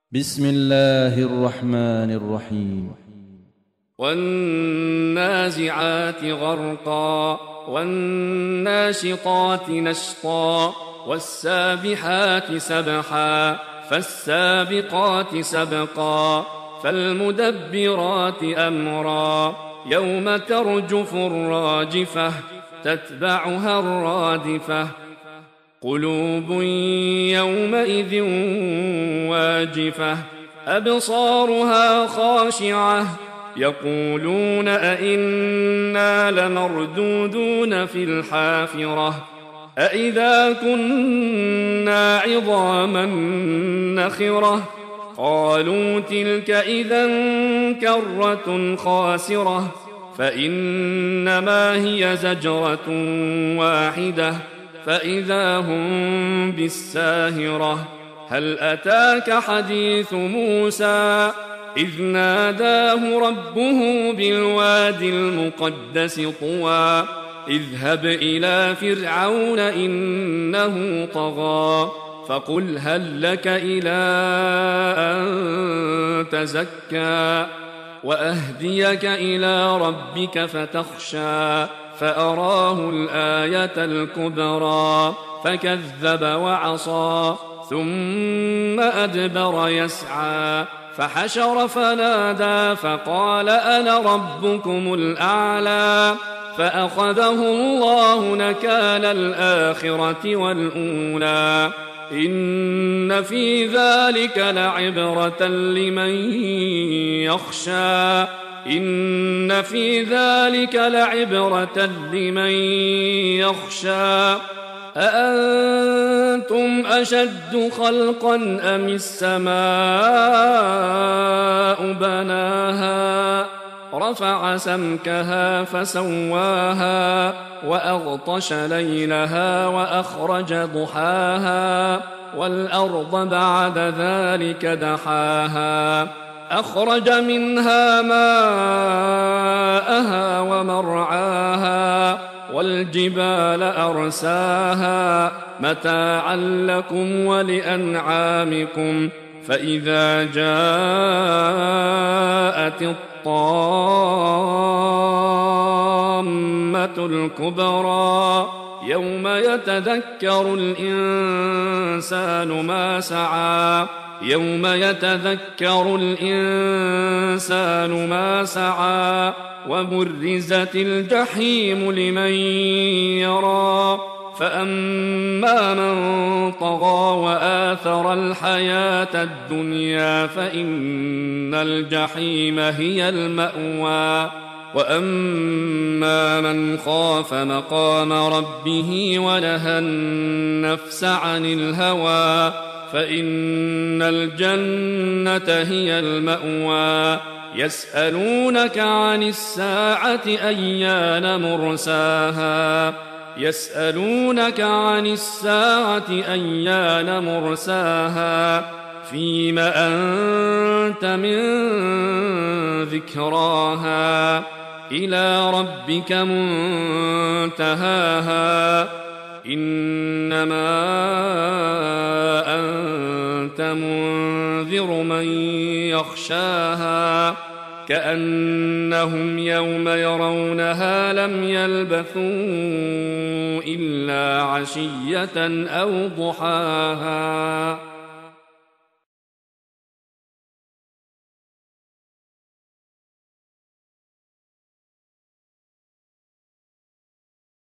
بسم الله الرحمن الرحيم. والنازعات غرقا والناشطات نشطا والسابحات سبحا فالسابقات سبقا فالمدبرات أمرا يوم ترجف الراجفة تتبعها الرادفة قلوب يومئذ واجفة أبصارها خاشعة يقولون أئنا لمردودون في الحافرة أئذا كنا عظاما نخرة قالوا تلك إذا كرة خاسرة فإنما هي زجرة واحدة فإذا هم بالساهرة هل أتاك حديث موسى إذ ناداه ربه بالوادي المقدس طوى اذهب إلى فرعون إنه طغى فقل هل لك إلى أن تزكى وأهديك إلى ربك فتخشى فأراه الآية الكبرى فكذب وعصى ثم أدبر يسعى فحشر فنادى فقال أنا ربكم الأعلى فأخذه الله نكال الآخرة والأولى إن في ذلك لعبرة لمن يخشى إن في ذلك لعبرة لمن يخشى أأنتم أشد خلقا أم السماء بناها رفع سمكها فسواها وأغطش ليلها وأخرج ضحاها والأرض بعد ذلك دحاها أخرج منها ماءها ومرعاها والجبال أرساها متاعا لكم ولأنعامكم فإذا جاءت الطامة الكبرى يوم يتذكر الإنسان ما سعى يوم يتذكر الإنسان ما سعى وبرزت الجحيم لمن يرى فأما من طغى وآثر الحياة الدنيا فإن الجحيم هي المأوى وأما من خاف مقام ربه ونهى النفس عن الهوى فإن الجنة هي المأوى يسألونك عن الساعة أيان مرساها يسألونك عن الساعة أيان مرساها فيم أنت من ذكراها إلى ربك منتهاها إنما أنت منذر من يخشاها كأنهم يوم يرونها لم يلبثوا إلا عشية أو ضحاها.